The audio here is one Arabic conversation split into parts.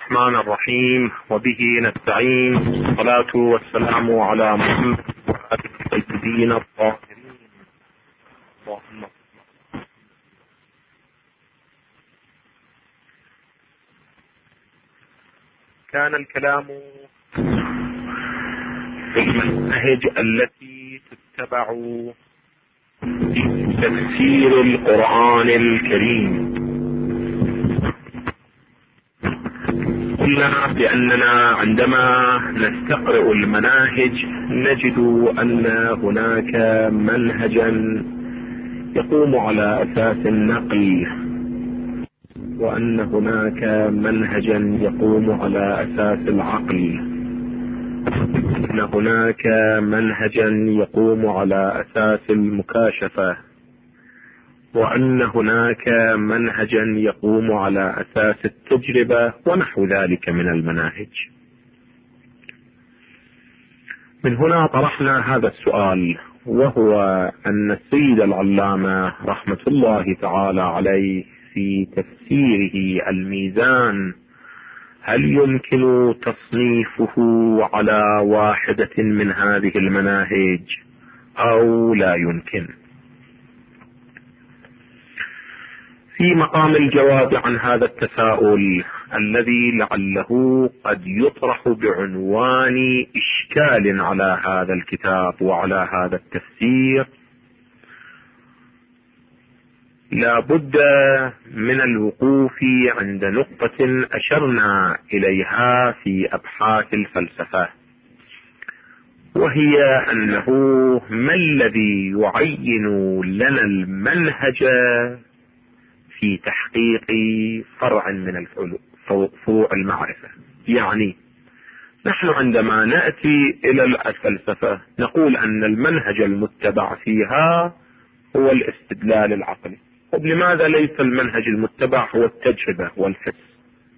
الرحمن الرحيم، وبه نستعين، والصلاة والسلام على محمد وآله الطيبين الطاهرين. اللهم كان الكلام في المناهج التي تتبع في تفسير القرآن الكريم. قلنا بأننا عندما نستقرأ المناهج نجد أن هناك منهجا يقوم على أساس النقل، وأن هناك منهجا يقوم على أساس العقل، وأن هناك منهجا يقوم على أساس المكاشفة، وأن هناك منهجا يقوم على أساس التجربة ونحو ذلك من المناهج. من هنا طرحنا هذا السؤال، وهو أن السيد العلامة رحمة الله تعالى عليه في تفسيره الميزان هل يمكن تصنيفه على واحدة من هذه المناهج أو لا يمكن؟ في مقام الجواب عن هذا التساؤل الذي لعله قد يطرح بعنوان إشكال على هذا الكتاب وعلى هذا التفسير، لا بد من الوقوف عند نقطة أشرنا إليها في أبحاث الفلسفة، وهي أنه ما الذي يعين لنا المنهج في تحقيق فرع من فروع المعرفة. يعني نحن عندما نأتي إلى الفلسفة نقول أن المنهج المتبع فيها هو الاستدلال العقلي. طب لماذا ليس المنهج المتبع هو التجربة والحس؟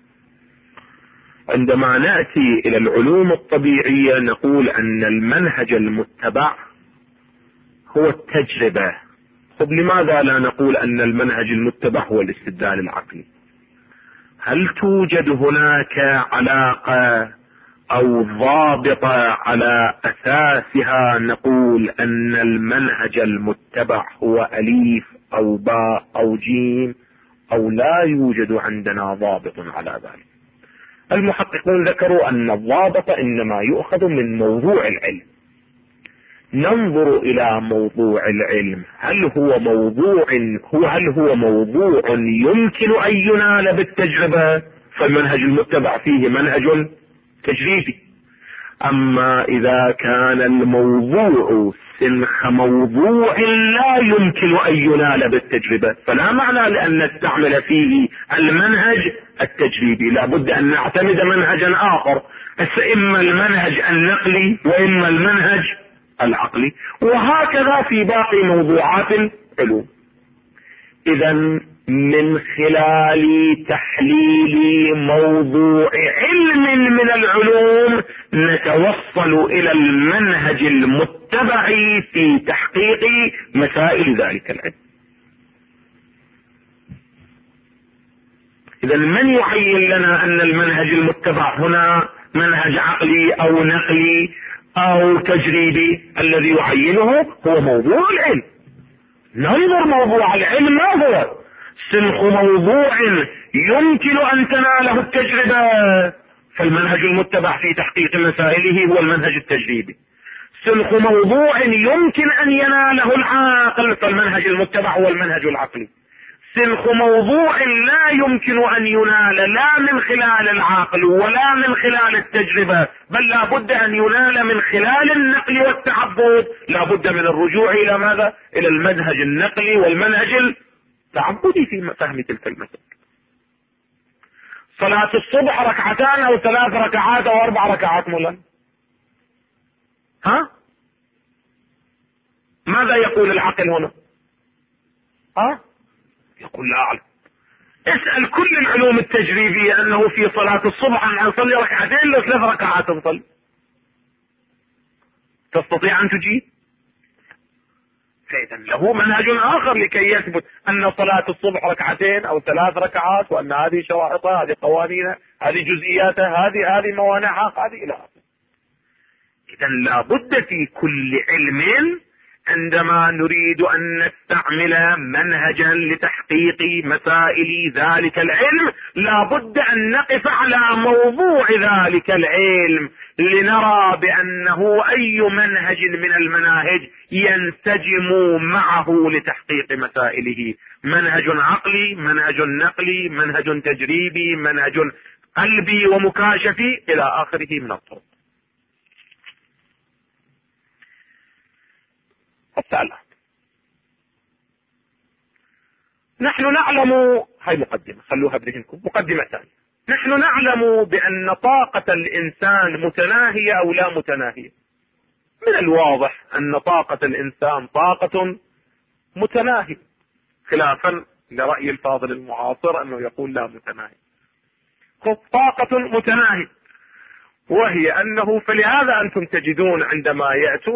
عندما نأتي إلى العلوم الطبيعية نقول أن المنهج المتبع هو التجربة. طب لماذا لا نقول أن المنهج المتبع هو الاستدلال العقلي؟ هل توجد هناك علاقة أو ضابطة على أساسها نقول أن المنهج المتبع هو أليف أو باء أو جيم، أو لا يوجد عندنا ضابط على ذلك؟ المحققون ذكروا أن الضابط إنما يؤخذ من موضوع العلم. ننظر إلى موضوع العلم، هل هو موضوع يمكن أن ينال بالتجربة؟ فالمنهج المتبع فيه منهج تجريبي. أما إذا كان الموضوع سنخ موضوع لا يمكن أن ينال بالتجربة فلا معنى لأن نستعمل فيه المنهج التجريبي، لا بد أن نعتمد منهجا آخر، إما المنهج النقلي وإما المنهج العقلي، وهكذا في باقي موضوعات العلوم. إذا من خلال تحليل موضوع علم من العلوم نتوصل إلى المنهج المتبع في تحقيق مسائل ذلك العلم. إذا من يعين لنا أن المنهج المتبع هنا منهج عقلي أو نقلي أو تجريبي؟ الذي يعينه هو موضوع العلم. ننظر موضوع العلم ما هو؟ سنخ موضوع يمكن أن تناله التجربة، فالمنهج المتبع في تحقيق مسائله هو المنهج التجريبي. سنخ موضوع يمكن أن يناله العقل، فالمنهج المتبع هو المنهج العقلي. سنخ موضوع لا يمكن أن ينال لا من خلال العقل ولا من خلال التجربة، بل لا بد أن ينال من خلال النقل والتعبد. لا بد من الرجوع إلى ماذا؟ إلى المنهج النقلي والمنهج التعبدي في فهم تلك المسائل. صلاة الصبح ركعتان أو 3 ركعات أو 4 ركعات مولانا؟ ماذا يقول العقل هنا؟ يقول لا أعلم. اسأل كل العلوم التجريبية أنه في صلاة الصبح أن نصلي ركعتين لو 3 ركعات نصلي. تستطيع أن تجيب؟ فإذا له منهج آخر لكي يثبت أن صلاة الصبح ركعتين أو 3 ركعات، وأن هذه شرائطها، هذه قوانينها، هذه جزئياتها، هذه موانعها، هذه إلى آخره. إذا لابد في كل علم عندما نريد أن نستعمل منهجا لتحقيق مسائل ذلك العلم لابد أن نقف على موضوع ذلك العلم لنرى بأنه أي منهج من المناهج ينسجم معه لتحقيق مسائله. منهج عقلي، منهج نقلي، منهج تجريبي، منهج قلبي ومكاشفي إلى آخره من الطرق. السؤال، نحن نعلم، هاي مقدمة خلوها بذهنكم، مقدمة ثانية. نحن نعلم بأن طاقة الإنسان متناهية أو لا متناهية. من الواضح أن طاقة الإنسان طاقة متناهية، خلافا لرأي الفاضل المعاصر أنه يقول لا متناهية. طاقة متناهية، وهي أنه فلهذا أنتم تجدون عندما يأتي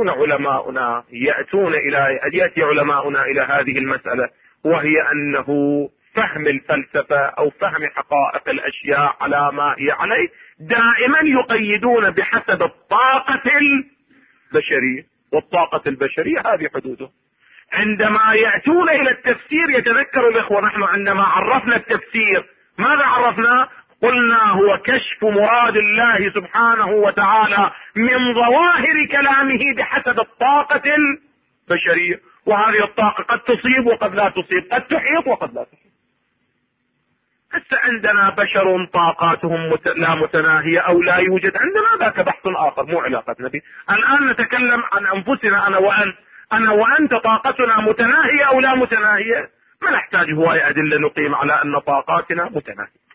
علماؤنا إلى هذه المسألة، وهي أنه فهم الفلسفة أو فهم حقائق الأشياء على ما هي عليه دائما يقيدون بحسب الطاقة البشرية، والطاقة البشرية هذه حدوده. عندما يأتون إلى التفسير يتذكر الإخوة، نحن عندما عرفنا التفسير ماذا عرفنا؟ قلنا هو كشف مراد الله سبحانه وتعالى من ظواهر كلامه بحسب الطاقة البشرية، وهذه الطاقة قد تصيب وقد لا تصيب، قد تحيط وقد لا تحيط. هسه عندنا بشر طاقاتهم لا متناهية أو لا يوجد عندنا، ذاك بحث آخر مو علاقتنا به. الآن نتكلم عن أنفسنا، أنا وأنت طاقتنا متناهية أو لا متناهية؟ ما نحتاج هواية أدلة نقيم على أن طاقاتنا متناهية.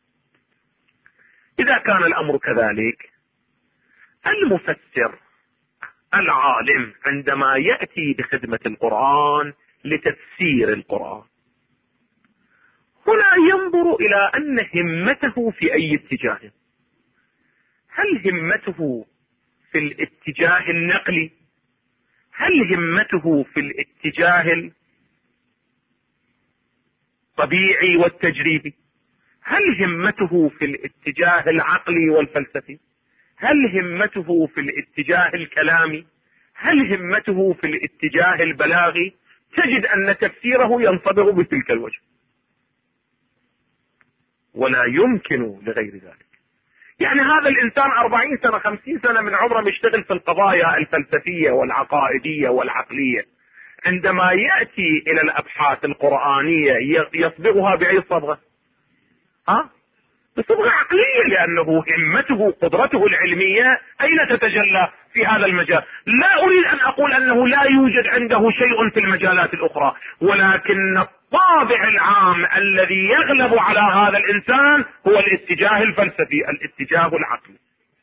إذا كان الأمر كذلك، المفسر العالم عندما يأتي بخدمة القرآن لتفسير القرآن هنا ينظر إلى أن همته في أي اتجاه. هل همته في الاتجاه النقلي؟ هل همته في الاتجاه الطبيعي والتجريبي؟ هل همته في الاتجاه العقلي والفلسفي؟ هل همته في الاتجاه الكلامي؟ هل همته في الاتجاه البلاغي؟ تجد أن تفسيره ينصبغ بتلك الوجه، ولا يمكن لغير ذلك. يعني هذا الإنسان 40 سنة 50 سنة من عمره مشتغل في القضايا الفلسفية والعقائدية والعقلية، عندما يأتي إلى الأبحاث القرآنية يصبغها بأي صبغة؟ بصبغة عقلية، لأنه همته قدرته العلمية أين تتجلى في هذا المجال. لا أريد أن أقول أنه لا يوجد عنده شيء في المجالات الأخرى، ولكن الطابع العام الذي يغلب على هذا الإنسان هو الاتجاه الفلسفي، الاتجاه العقلي.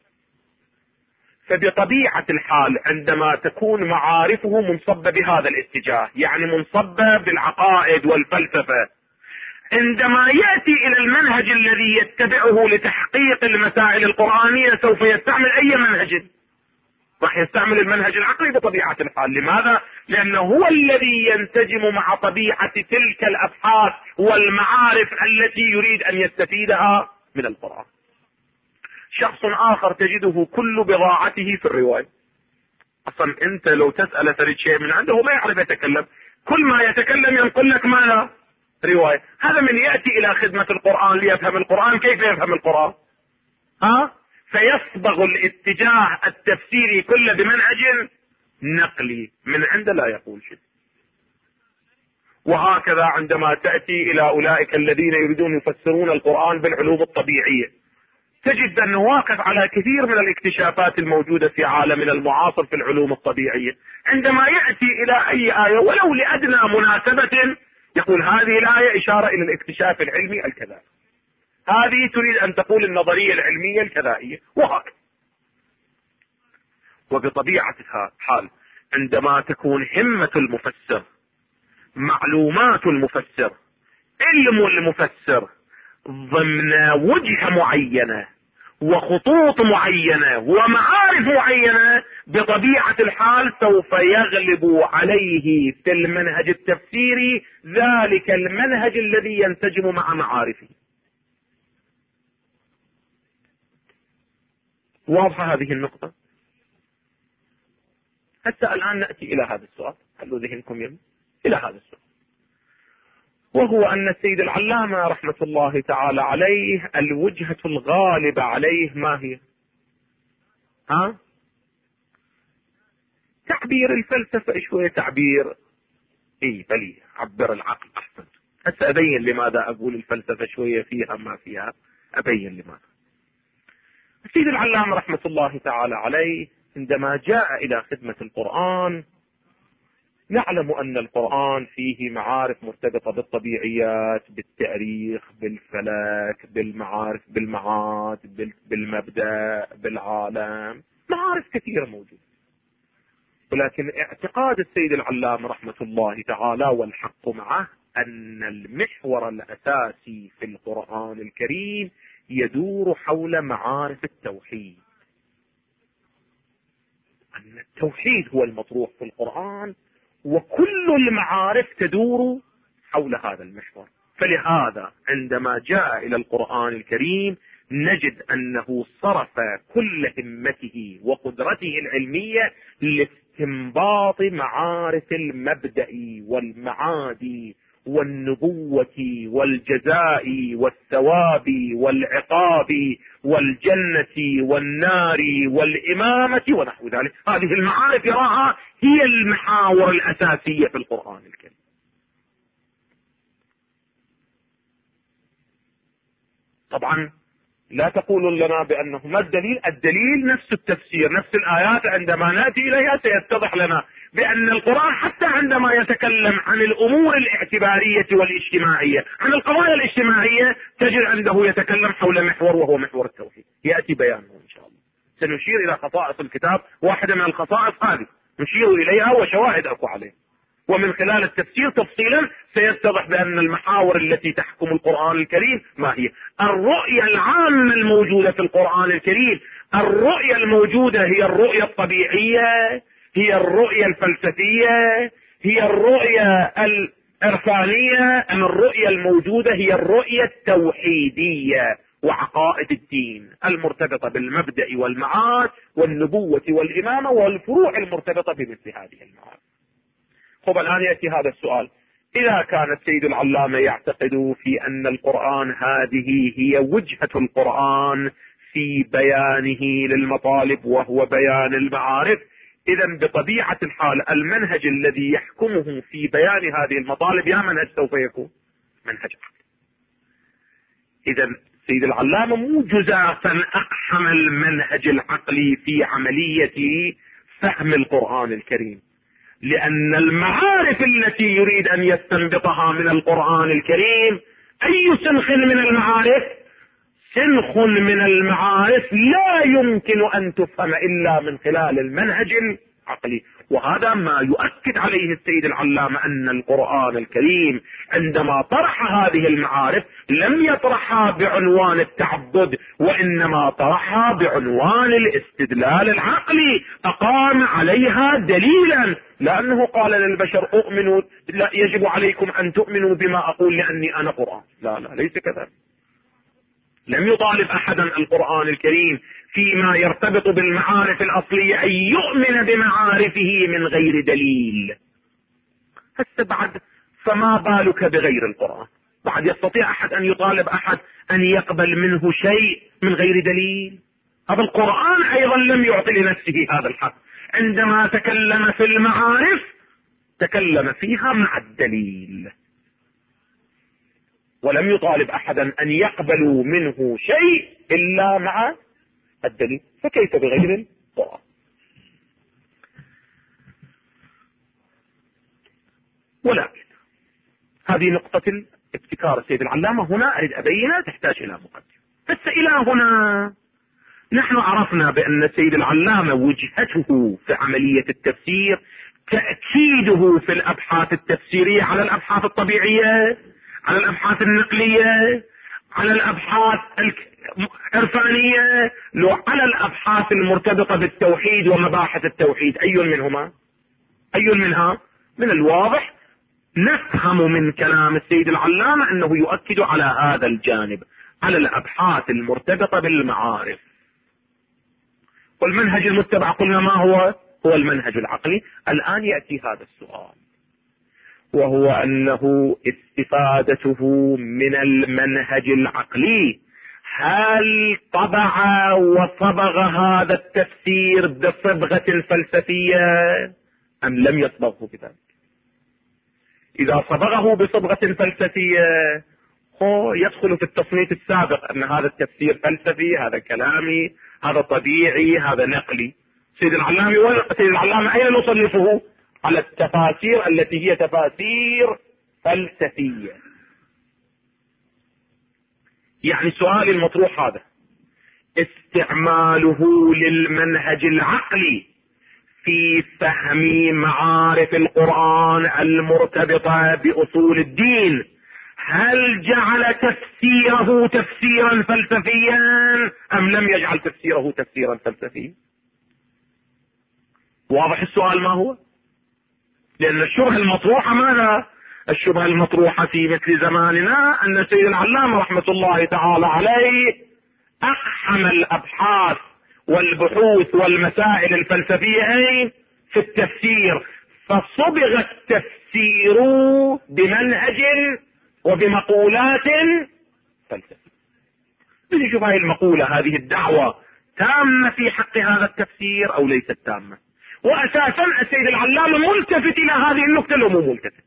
فبطبيعة الحال عندما تكون معارفه منصبة بهذا الاتجاه، يعني منصبة بالعقائد والفلسفة، عندما يأتي إلى المنهج الذي يتبعه لتحقيق المسائل القرآنية سوف يستعمل أي منهج؟ راح يستعمل المنهج العقلي بطبيعة الحال. لماذا؟ لأنه هو الذي ينسجم مع طبيعة تلك الأبحاث والمعارف التي يريد أن يستفيدها من القرآن. شخص آخر تجده كل بضاعته في الرواية، أصلا أنت لو تسأل تريد شيء من عنده ما يعرف يتكلم، كل ما يتكلم ينقل لك ماذا؟ رواية. هذا من يأتي إلى خدمة القرآن ليفهم القرآن، كيف يفهم القرآن؟ فيصبغ الاتجاه التفسيري كله بمنهج نقلي، من عنده لا يقول شيء. وهكذا عندما تأتي إلى أولئك الذين يريدون يفسرون القرآن بالعلوم الطبيعية، تجد أنه واقف على كثير من الاكتشافات الموجودة في عالمنا المعاصر في العلوم الطبيعية. عندما يأتي إلى أي آية ولو لأدنى مناسبة يقول هذه الآية إشارة إلى الاكتشاف العلمي الكذا، هذه تريد أن تقول النظرية العلمية الكذائية، وهكذا. وبطبيعة الحال عندما تكون همة المفسر، معلومات المفسر، علم المفسر ضمن وجهة معينة وخطوط معينة ومعارف معينة، بطبيعة الحال سوف يغلب عليه في المنهج التفسيري ذلك المنهج الذي ينسجم مع معارفه. واضحة هذه النقطة؟ حتى الآن نأتي إلى هذا السؤال، خلوا ذهنكم يم إلى هذا السؤال، وهو أن السيد العلامة رحمة الله تعالى عليه الوجهة الغالبة عليه ما هي؟ تعبير الفلسفة شوية تعبير بلي عبر العقل أحسن. هسه أبين لماذا أقول الفلسفة شوية فيها ما فيها، أبين لماذا. السيد العلامة رحمة الله تعالى عليه عندما جاء إلى خدمة القرآن، نعلم أن القرآن فيه معارف مرتبطة بالطبيعيات، بالتاريخ، بالفلك، بالمعارف، بالمعاد، بالمبدأ، بالعالم، معارف كثيرة موجودة. ولكن اعتقاد السيد العلامة رحمة الله تعالى والحق معه أن المحور الأساسي في القرآن الكريم يدور حول معارف التوحيد، أن التوحيد هو المطروح في القرآن، وكل المعارف تدور حول هذا المحور. فلهذا عندما جاء إلى القرآن الكريم نجد أنه صرف كل همته وقدرته العلمية لاستنباط معارف المبدأ والمعاد والنبوة والجزاء والثواب والعقاب والجنة والنار والإمامة ونحو ذلك. هذه المعارف يراها هي المحاور الأساسية في القرآن الكريم. طبعا لا تقولوا لنا بأنه ما الدليل، الدليل نفس التفسير، نفس الآيات عندما نأتي إليها سيتضح لنا بأن القرآن حتى عندما يتكلم عن الأمور الاعتبارية والاجتماعية، عن القضايا الاجتماعية، تجد عنده يتكلم حول محور وهو محور التوحيد. يأتي بيانه إن شاء الله. سنشير إلى خصائص الكتاب، واحدة من الخصائص هذه نشير إليها وشواهد أكو عليه، ومن خلال التفسير تفصيلا سيتضح بأن المحاور التي تحكم القرآن الكريم ما هي. الرؤية العامة الموجودة في القرآن الكريم، الرؤية الموجودة هي الرؤية الطبيعية، هي الرؤية الفلسفية، هي الرؤية العرفانية، أم الرؤية الموجودة هي الرؤية التوحيدية وعقائد الدين المرتبطة بالمبدأ والمعاد والنبوة والإمامة والفروع المرتبطة بمثل هذه المعاد. طب الآن يأتي هذا السؤال: إذا كان السيد العلامة يعتقد في أن القرآن هذه هي وجهة القرآن في بيانه للمطالب وهو بيان المعارف، إذن بطبيعة الحال المنهج الذي يحكمه في بيان هذه المطالب يا منهج سوف يكون منهج عقلي. إذن السيد العلامة مو جزافا أقحم المنهج العقلي في عملية فهم القرآن الكريم، لأن المعارف التي يريد أن يستنبطها من القرآن الكريم أي سنخ من المعارف؟ سنخ من المعارف لا يمكن أن تفهم إلا من خلال المنهج العقلي. وهذا ما يؤكد عليه السيد العلامة أن القرآن الكريم عندما طرح هذه المعارف لم يطرحها بعنوان التعبد، وإنما طرحها بعنوان الاستدلال العقلي، أقام عليها دليلا، لأنه قال للبشر أؤمنوا، لا يجب عليكم أن تؤمنوا بما أقول لأني أنا قرآن. لا ليس كذلك. لم يطالب أحدا القرآن الكريم فيما يرتبط بالمعارف الأصلية أن يؤمن بمعارفه من غير دليل. هسه بعد فما بالك بغير القرآن؟ بعد يستطيع أحد أن يطالب أحد أن يقبل منه شيء من غير دليل؟ هذا القرآن أيضا لم يعطي لنفسه هذا الحق. عندما تكلم في المعارف تكلم فيها مع الدليل، ولم يطالب أحدا أن يقبلوا منه شيء إلا مع الدليل، فكيف بغير القرآن؟ ولكن هذه نقطة ابتكار السيد العلامة، هنا أريد أبينها تحتاج إلى مقدمة. بس إلى هنا نحن عرفنا بأن السيد العلامة وجهته في عملية التفسير تأكيده في الأبحاث التفسيرية على الأبحاث الطبيعية، على الأبحاث النقلية، على الأبحاث عرفانية، لو على الأبحاث المرتبطة بالتوحيد ومباحث التوحيد، أي منهما؟ أي منها؟ من الواضح نفهم من كلام السيد العلامة أنه يؤكد على هذا الجانب، على الأبحاث المرتبطة بالمعارف. والمنهج المتبع قلنا ما هو؟ هو المنهج العقلي. الآن يأتي هذا السؤال، وهو أنه استفادته من المنهج العقلي، هل طبع وصبغ هذا التفسير بصبغة فلسفية أم لم يصبغه بذلك؟ إذا صبغه بصبغة فلسفية هو يدخل في التصنيف السابق، أن هذا التفسير فلسفي، هذا كلامي، هذا طبيعي، هذا نقلي. سيد العلامة أين نصنفه؟ على التفاسير التي هي تفاسير فلسفية. يعني السؤال المطروح هذا، استعماله للمنهج العقلي في فهم معارف القرآن المرتبطة بأصول الدين، هل جعل تفسيره تفسيرا فلسفيا أم لم يجعل تفسيره تفسيرا فلسفيا؟ واضح السؤال ما هو؟ لأن الشبهة المطروحة ماذا؟ الشبهة المطروحة في مثل زماننا أن السيد العلامة رحمة الله تعالى عليه أقحم الأبحاث والبحوث والمسائل الفلسفية في التفسير، فصبغ التفسير بمنهج وبمقولات فلسفية. نشوف هذه المقولة، هذه الدعوة تامة في حق هذا التفسير أو ليست تامة؟ وأساسا السيد العلامة ملتفت إلى هذه النقطة لو مو ملتفت.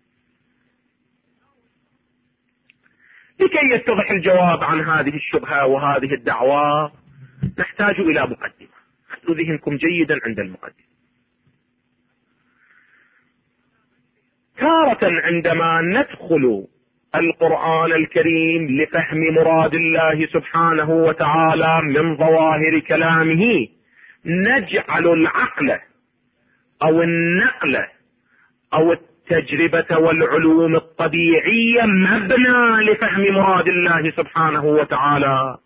لكي يتضح الجواب عن هذه الشبهة وهذه الدعوة نحتاج إلى مقدمة. خذوا ذهنكم جيدا عند المقدمة. تارة عندما ندخل القرآن الكريم لفهم مراد الله سبحانه وتعالى من ظواهر كلامه، نجعل العقل أو النقل أو التجربة والعلوم الطبيعية مبنى لفهم مراد الله سبحانه وتعالى،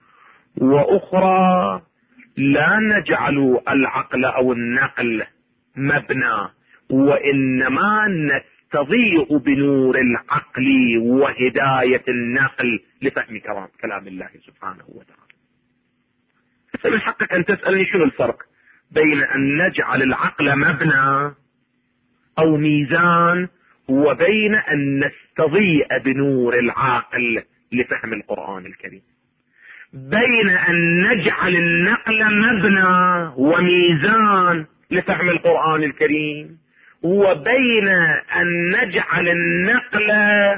وأخرى لا نجعل العقل أو النقل مبنى، وإنما نستضيء بنور العقل وهداية النقل لفهم كلام الله سبحانه وتعالى. من حقك أن تسألني شنو الفرق بين أن نجعل العقل مبنى أو ميزان وبين أن نستضيء بنور العقل لفهم القرآن الكريم، بين أن نجعل النقل مبنى وميزان لفهم القرآن الكريم، وبين أن نجعل النقل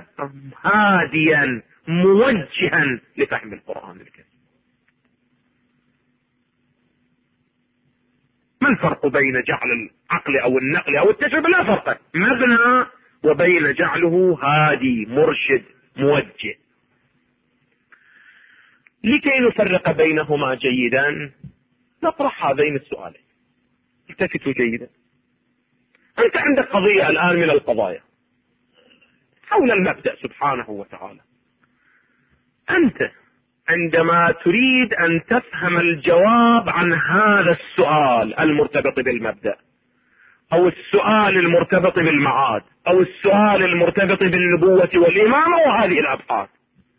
هاديا موجها لفهم القرآن الكريم. ما الفرق بين جعل العقل أو النقل أو التجربة؟ لا فرق، مبنى وبين جعله هادي مرشد موجه. لكي نفرق بينهما جيدا نطرح هذين السؤالين. التفتوا جيدا. أنت عندك قضية الآن من القضايا حول المبدأ سبحانه وتعالى. أنت عندما تريد أن تفهم الجواب عن هذا السؤال المرتبط بالمبدأ أو السؤال المرتبط بالمعاد أو السؤال المرتبط بالنبوة والإمامة وهذه الأبحاث،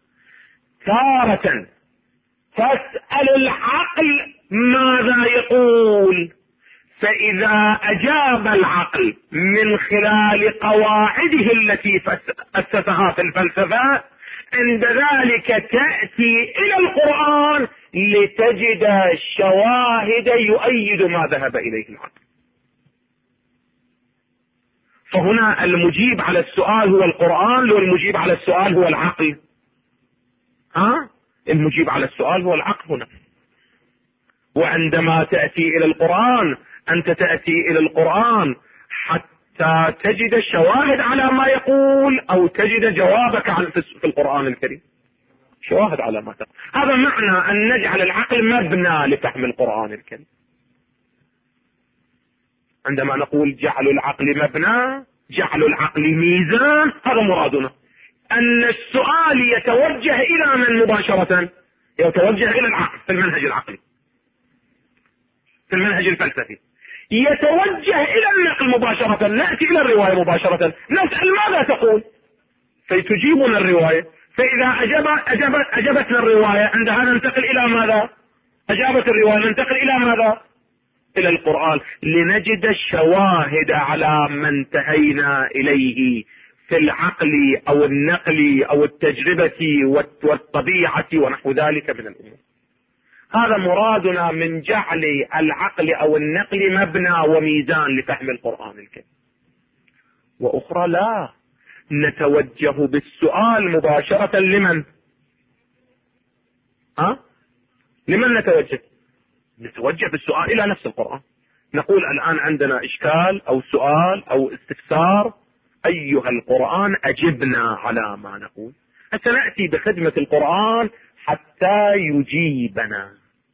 تارة تسأل العقل ماذا يقول، فإذا أجاب العقل من خلال قواعده التي أسسها في الفلسفة، عند ذلك تأتي إلى القرآن لتجد شواهد يؤيد ما ذهب إليه العقل. فهنا المجيب على السؤال هو القرآن، والمجيب على السؤال هو العقل. المجيب على السؤال هو العقل هنا. وعندما تأتي إلى القرآن أنت تأتي إلى القرآن حتى تجد شواهد على ما يقول أو تجد جوابك في القرآن الكريم، شواهد على ما تقول. هذا معنى أن نجعل العقل مبنى لفهم القرآن الكريم. عندما نقول جعل العقل مبنى، جعل العقل ميزان، هذا مرادنا. أن السؤال يتوجه إلى من مباشرة؟ يتوجه الى العقل في المنهج العقلي، في المنهج الفلسفي يتوجه الى النقل مباشرة. نأتي الى الرواية مباشرة، نسأل ماذا تقول فتجيبنا الرواية، فإذا أجابتنا الرواية عندها ننتقل إلى ماذا؟ أجابت الرواية ننتقل إلى ماذا؟ إلى القرآن، لنجد الشواهد على ما انتهينا إليه في العقل أو النقل أو التجربة والطبيعة ونحو ذلك من الأمور. هذا مرادنا من جعل العقل أو النقل مبنى وميزان لفهم القرآن الكريم. وأخرى لا، نتوجه بالسؤال مباشرة لمن؟ لمن نتوجه؟ نتوجه بالسؤال إلى نفس القرآن، نقول الآن عندنا إشكال أو سؤال أو استفسار، أيها القرآن أجبنا على ما نقول. حتى نأتي بخدمة القرآن حتى يجيبنا.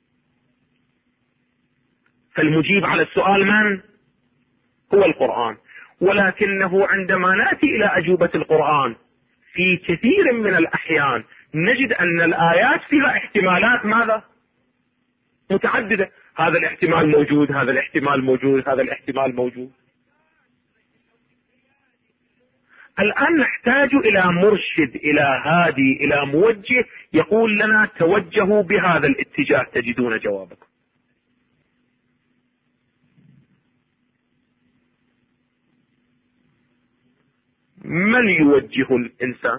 فالمجيب على السؤال من؟ هو القرآن. ولكنه عندما نأتي إلى أجوبة القرآن في كثير من الأحيان نجد أن الآيات فيها احتمالات ماذا؟ متعددة. هذا الاحتمال موجود، هذا الاحتمال موجود، هذا الاحتمال موجود. الآن نحتاج إلى مرشد، إلى هادي، إلى موجه يقول لنا توجهوا بهذا الاتجاه تجدون جوابكم. من يوجه الإنسان؟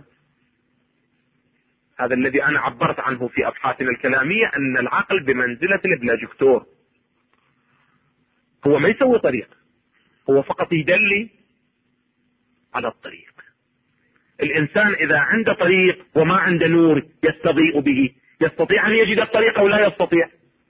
هذا الذي أنا عبرت عنه في أبحاثنا الكلامية، أن العقل بمنزلة البلاجكتور، هو ما يسوي طريق، هو فقط يدلي على الطريق. الإنسان إذا عنده طريق وما عنده نور يستضيء به، يستطيع أن يجد الطريق أو لا يستطيع؟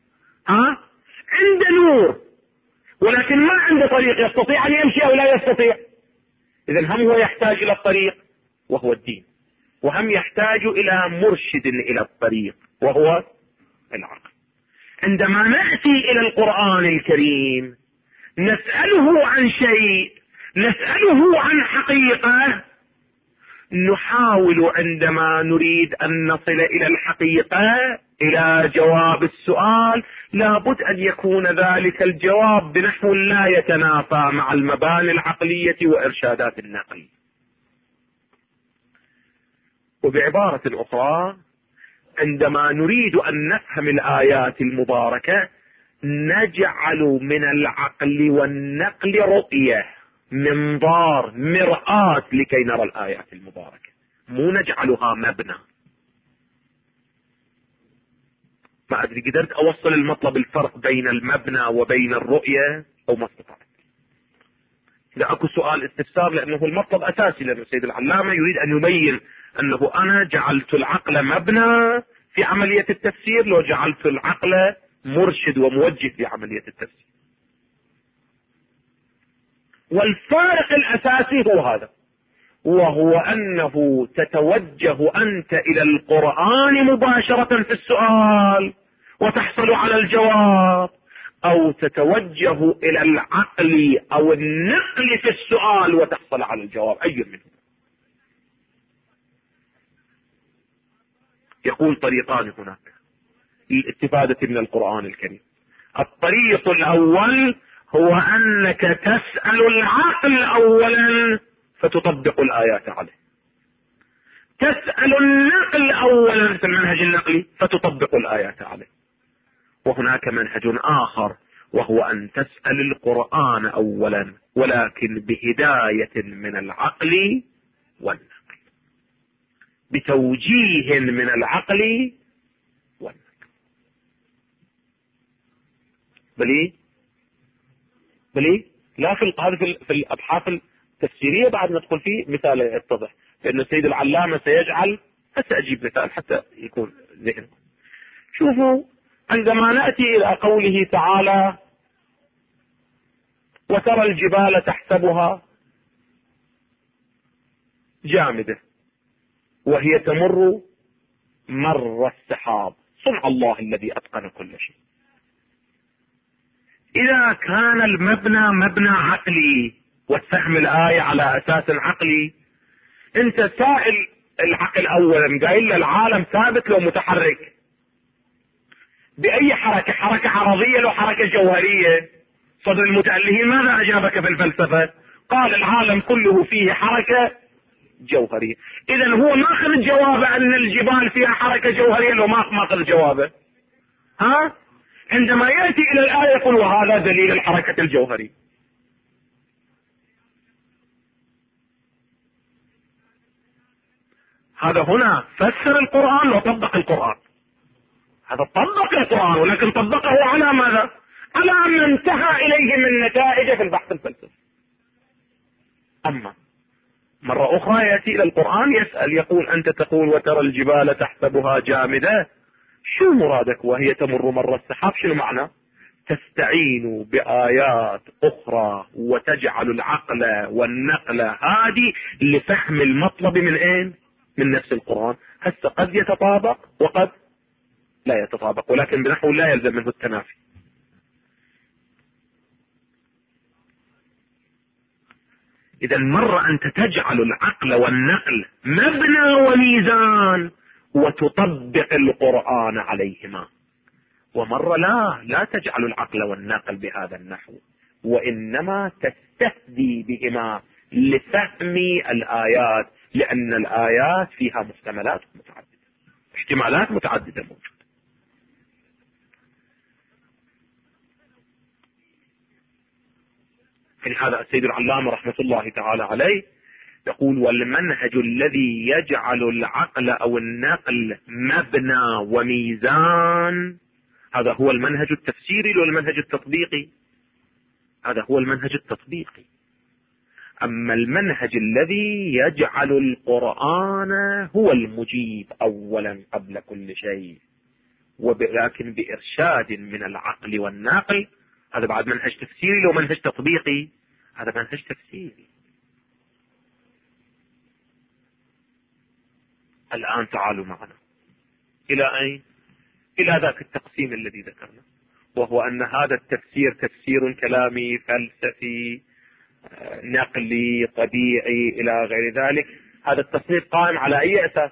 عنده نور ولكن ما عنده طريق، يستطيع أن يمشي أو لا يستطيع؟ إذن هم هو يحتاج إلى الطريق وهو الدين، وهم يحتاج إلى مرشد إلى الطريق وهو العقل. عندما نأتي إلى القرآن الكريم نسأله عن شيء، نسأله عن حقيقة، نحاول عندما نريد أن نصل إلى الحقيقة، إلى جواب السؤال، لابد أن يكون ذلك الجواب بنحو لا يتنافى مع المباني العقلية وإرشادات النقل. وبعبارة أخرى، عندما نريد أن نفهم الآيات المباركة نجعل من العقل والنقل رؤية، منظار، مرآة لكي نرى الآيات المباركة، مو نجعلها مبنى. ما أدري قدرت أوصل المطلب، الفرق بين المبنى وبين الرؤية أو ما استطعت. إذا أكو سؤال استفسار، لأنه المطلب أساسي، لأن السيد العلامة يريد أن يبين أنه أنا جعلت العقل مبنى في عملية التفسير، لو جعلت العقل مرشد وموجه في عملية التفسير. والفارق الأساسي هو هذا، وهو أنه تتوجه أنت إلى القرآن مباشرة في السؤال وتحصل على الجواب، أو تتوجه إلى العقل أو النقل في السؤال وتحصل على الجواب، أي منهم. يقول طريقان هناك للاستفادة من القرآن الكريم. الطريق الأول هو أنك تسأل العقل أولا فتطبق الآيات عليه، تسأل النقل أولا في المنهج النقلي فتطبق الآيات عليه. وهناك منهج آخر وهو أن تسأل القرآن أولا ولكن بهداية من العقل والنقل، بتوجيه من العقل والنقل. بلي لا في الأبحاث التفسيرية بعد ندخل فيه مثال يتضح، لأن السيد العلامة سيجعل، حتى أجيب مثال حتى يكون ذهنكم. شوفوا، عندما نأتي إلى قوله تعالى: وترى الجبال تحسبها جامدة وهي تمر مر السحاب، صنع الله الذي أتقن كل شيء. إذا كان المبنى مبنى عقلي وتفهم الآية على أساس عقلي، أنت سائل العقل أولا، قايل له العالم ثابت لو متحرك، بأي حركة؟ حركة عرضية لو حركة جوهرية؟ صدر المتألهين ماذا أجابك في الفلسفة؟ قال العالم كله فيه حركة جوهرية. إذا هو ماخذ الجواب أن الجبال فيها حركة جوهرية لو ماخذ جوابه. عندما يأتي إلى الآية يقول وهذا دليل الحركة الجوهرية. هذا هنا فسر القرآن وطبق القرآن. هذا طبق القرآن، ولكن طبقه على ماذا؟ على ما انتهى إليه من نتائج في البحث الفلسفي. أما مرة أخرى يأتي إلى القرآن يسأل، يقول أنت تقول وترى الجبال تحسبها جامدة، شو مرادك وهي تمر مر السحاب؟ شنو معنى؟ تستعين بآيات أخرى وتجعل العقل والنقل هذه لفهم المطلب من أين؟ من نفس القرآن. هسه قد يتطابق وقد لا يتطابق، ولكن بنحو لا يلزم منه التنافي. إذا مرة أنت تجعل العقل والنقل مبنى وميزان وتطبق القرآن عليهما، ومرة لا تجعل العقل والنقل بهذا النحو، وإنما تستهدي بهما لفهم الآيات، لأن الآيات فيها محتملات متعددة، احتمالات متعددة موجودة. فلهذا السيد العلامة رحمة الله تعالى عليه يقول والمنهج الذي يجعل العقل أو النقل مبنى وميزان، هذا هو المنهج التفسيري والمنهج التطبيقي. هذا هو المنهج التطبيقي. أما المنهج الذي يجعل القرآن هو المجيب أولا قبل كل شيء، ولكن بإرشاد من العقل والنقل، هذا بعد منهج تفسيري. لو منهج تطبيقي هذا منهج تفسيري. الآن تعالوا معنا إلى أين؟ إلى ذاك التقسيم الذي ذكرنا، وهو أن هذا التفسير تفسير كلامي فلسفي نقلي طبيعي إلى غير ذلك. هذا التصنيف قائم على أي أساس؟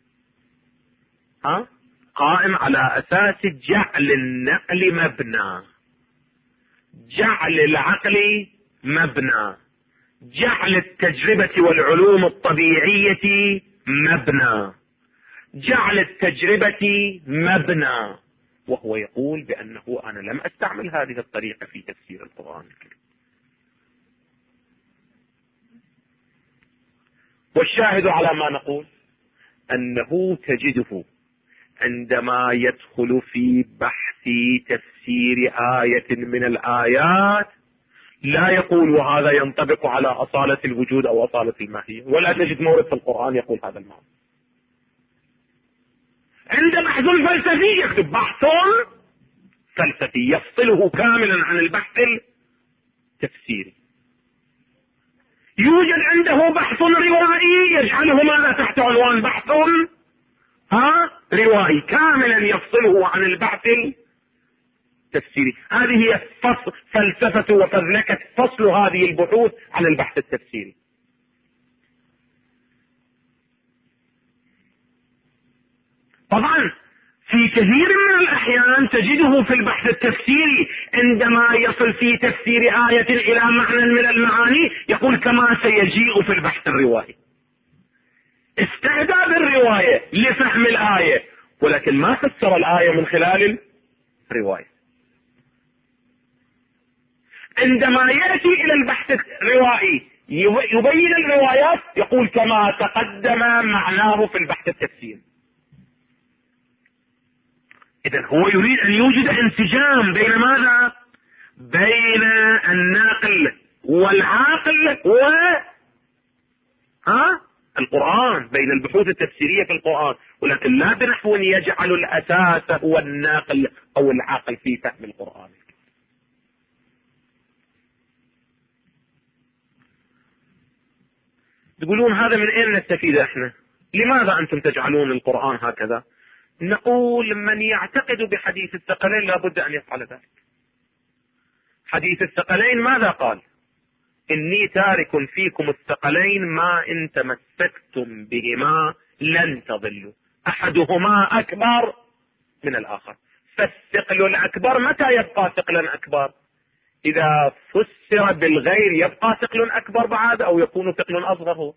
قائم على أساس جعل النقل مبنى، جعل العقل مبنى، جعل التجربة والعلوم الطبيعية مبنى، جعل التجربة مبنى. وهو يقول بأنه أنا لم أستعمل هذه الطريقة في تفسير القرآن الكريم. والشاهد على ما نقول أنه تجده عندما يدخل في بحث تفسير آية من الآيات لا يقول وهذا ينطبق على أصالة الوجود أو أصالة الماهية، ولا تجد مورد في القرآن يقول هذا المعنى. عند بحث فلسفي يكتب بحث فلسفي يفصله كاملا عن البحث التفسيري. يوجد عنده بحث روائي يجعله ماذا تحت عنوان بحث روائي، كاملا يفصله عن البحث التفسيري. هذه هي فلسفة وفذلكة فصل هذه البحوث عن البحث التفسيري. طبعا في كثير من الأحيان تجده في البحث التفسيري عندما يصل في تفسير آية إلى معنى من المعاني يقول كما سيجيء في البحث الروائي. استهدى بالرواية لفهم الآية، ولكن ما فسر الآية من خلال الرواية. عندما يأتي إلى البحث الروائي يبين الروايات يقول كما تقدم معناه في البحث التفسيري. إذن هو يريد أن يوجد انسجام بين ماذا؟ بين الناقل والعاقل القرآن، بين البحوث التفسيرية في القرآن، ولكن لا بنحو يجعل الأساس هو الناقل أو العاقل في فهم القرآن. تقولون هذا من أين نستفيد احنا؟ لماذا أنتم تجعلون القرآن هكذا؟ نقول من يعتقد بحديث الثقلين لابد أن يفعل ذلك. حديث الثقلين ماذا قال؟ إني تارك فيكم الثقلين ما إن تمسكتم بهما لن تضلوا، أحدهما أكبر من الآخر. فالثقل الأكبر متى يبقى ثقلا أكبر؟ إذا فسر بالغير يبقى ثقل أكبر بعد، أو يكون ثقل أصغر.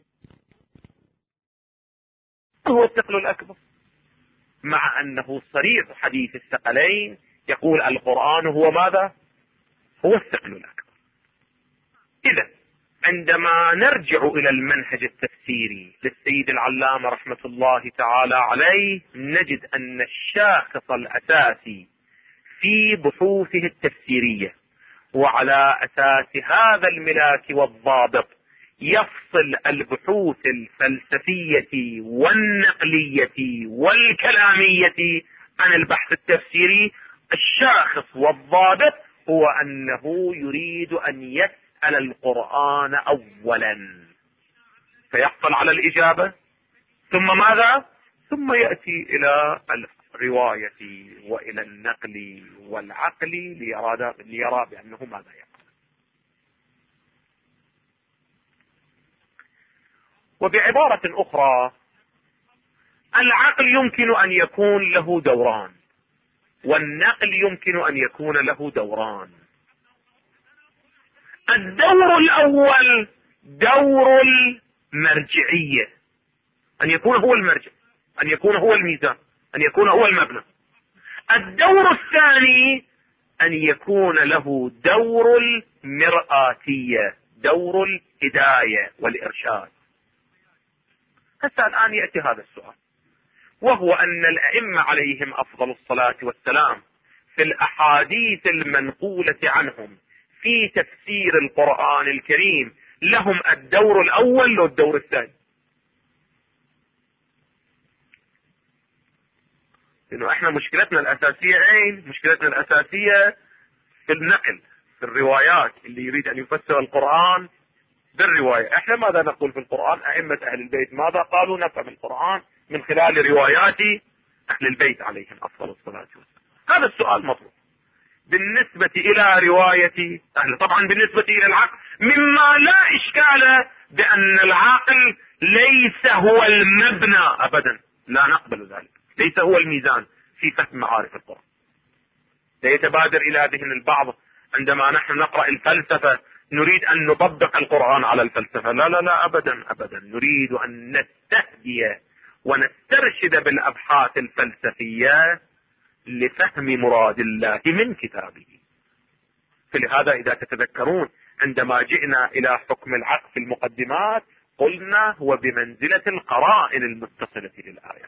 هو الثقل الأكبر، مع أنه صريح حديث الثقلين يقول القرآن هو ماذا؟ هو الثقل الأكبر. إذا عندما نرجع إلى المنهج التفسيري للسيد العلامة رحمة الله تعالى عليه، نجد أن الشاخص الأساسي في بحوثه التفسيرية، وعلى أساس هذا الملاك والضابط يفصل البحوث الفلسفية والنقلية والكلامية عن البحث التفسيري. الشاخص والضابط هو أنه يريد أن يسأل القرآن أولا فيحصل على الإجابة، ثم ماذا؟ ثم يأتي إلى الرواية وإلى النقل والعقل ليرى بأنه ماذا يقول. وبعبارة أخرى، العقل يمكن أن يكون له دوران، والنقل يمكن أن يكون له دوران. الدور الأول دور المرجعية، أن يكون هو المرجع، أن يكون هو الميزان، أن يكون هو المبنى. الدور الثاني أن يكون له دور المرآتية، دور الهداية والإرشاد. حتى الآن يأتي هذا السؤال، وهو أن الأئمة عليهم أفضل الصلاة والسلام في الأحاديث المنقولة عنهم في تفسير القرآن الكريم لهم الدور الأول والدور الثاني. لأنه احنا مشكلتنا الأساسية مشكلتنا الأساسية في النقل، في الروايات. اللي يريد أن يفسر القرآن بالرواية، احنا ماذا نقول في القرآن؟ أئمة أهل البيت ماذا قالوا؟ نفهم القرآن من خلال روايات أهل البيت عليهم أفضل الصلاة والسلام. هذا السؤال مطروح بالنسبة إلى رواية أهل. طبعا بالنسبة إلى العقل مما لا إشكال بأن العقل ليس هو المبنى أبدا، لا نقبل ذلك، ليس هو الميزان في فهم معارف القرآن. سيتبادر إلى ذهن البعض عندما نحن نقرأ الفلسفة نريد أن نطبق القرآن على الفلسفة. لا لا لا، أبدا أبدا، نريد أن نستهدي ونسترشد بالأبحاث الفلسفية لفهم مراد الله من كتابه. فلهذا إذا تتذكرون عندما جئنا إلى حكم العقل في المقدمات قلنا هو بمنزلة القرائن المتصلة للآيات.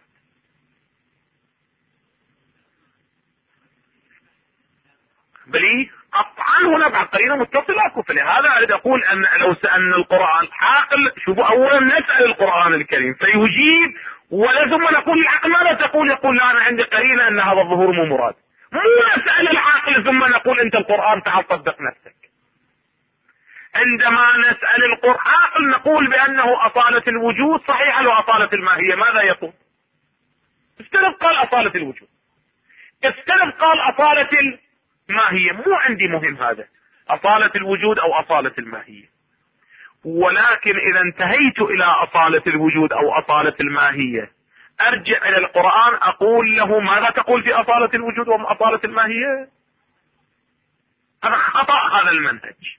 بل قطعا هناك قرينة متصلة. فلهذا أريد أقول أن لو سألنا القرآن عاقل، شوفوا أولا نسأل القرآن الكريم فيجيب، ولا ثم نقول العقل ماذا تقول؟ يقول لا أنا عندي قرينة أن هذا الظهور مو مراد. مو نسأل العاقل ثم نقول أنت القرآن تعال طبق نفسك. عندما نسأل العاقل نقول بأنه أصالة الوجود صحيحة، لو أصالة الماهية ماذا يقول؟ استلف قال أصالة الوجود، استلف قال أصالة الماهية. مو عندي مهم هذا أصالة الوجود أو أصالة الماهية، ولكن إذا انتهيت إلى أصالة الوجود أو أصالة الماهية أرجع إلى القرآن أقول له ماذا تقول في أصالة الوجود وأصالة الماهية؟ هذا خطأ هذا المنهج.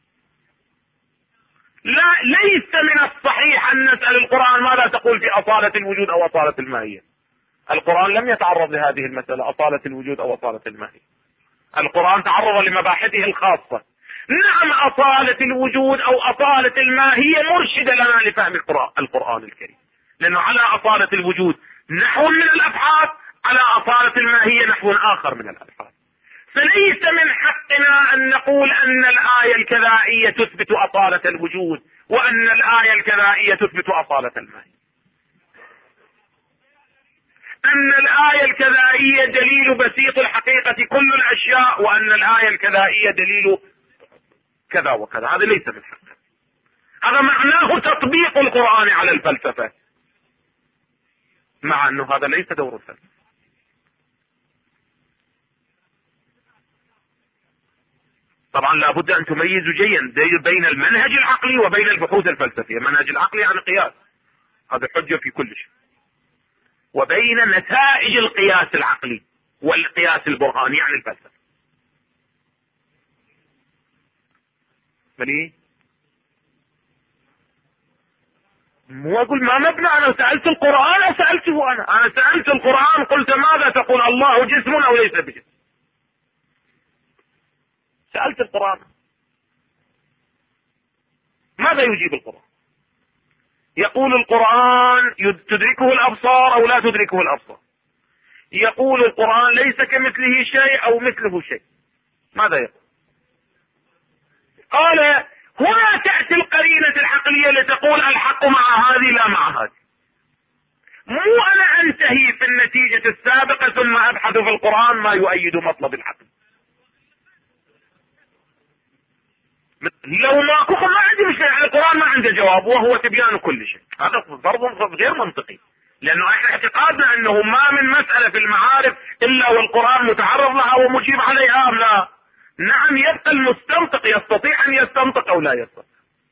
لا، ليس من الصحيح أن نسأل القرآن ماذا تقول في أصالة الوجود أو أصالة الماهية. القرآن لم يتعرض لهذه المسألة أصالة الوجود أو أصالة الماهية. القرآن تعرض لمباحثه الخاصة. نعم أصالة الوجود أو أصالة الماهية مرشدة لنا لفهم القرآن الكريم، لأنه على أصالة الوجود نحو من الأبحاث، على أصالة الماهية نحو آخر من الأبحاث. فليس من حقنا أن نقول أن الآية الكذائية تثبت أصالة الوجود وأن الآية الكذائية تثبت أصالة الماهية. أن الآية الكذائية دليل بسيط الحقيقة كل الأشياء، وأن الآية الكذائية دليل كذا وكذا، هذا ليس من حقنا. هذا معناه تطبيق القرآن على الفلسفة، مع أنه هذا ليس دور الفلسفة. طبعا لابد أن تميزوا جيدا بين المنهج العقلي وبين البحوث الفلسفية. المنهج العقلي عن قياس، هذا حجة في كل شيء، وبين نتائج القياس العقلي، والقياس البرهاني عن الفلسفة. بلي مو اقول ما مبنى، انا سألت القرآن او سألته انا سألت القرآن قلت ماذا تقول الله جسم او ليس بجسم؟ سألت القرآن ماذا يجيب القرآن؟ يقول القرآن تدركه الابصار او لا تدركه الابصار، يقول القرآن ليس كمثله شيء او مثله شيء. ماذا يقول؟ قال هنا تأتي القرينة العقلية لتقول الحق مع هذه لا مع هذه. مو انا انتهي في النتيجة السابقة ثم ابحث في القرآن ما يؤيد مطلب العقل. لو ما عندي مشكلة على القرآن ما عنده جواب وهو تبيان كل شيء، هذا ضرب غير منطقي، لانه احنا اعتقادنا انه ما من مسألة في المعارف الا والقرآن متعرض لها ومجيب عليها ام لا. نعم، يبقى المستنطق يستطيع ان يستنطق او لا يستطيع.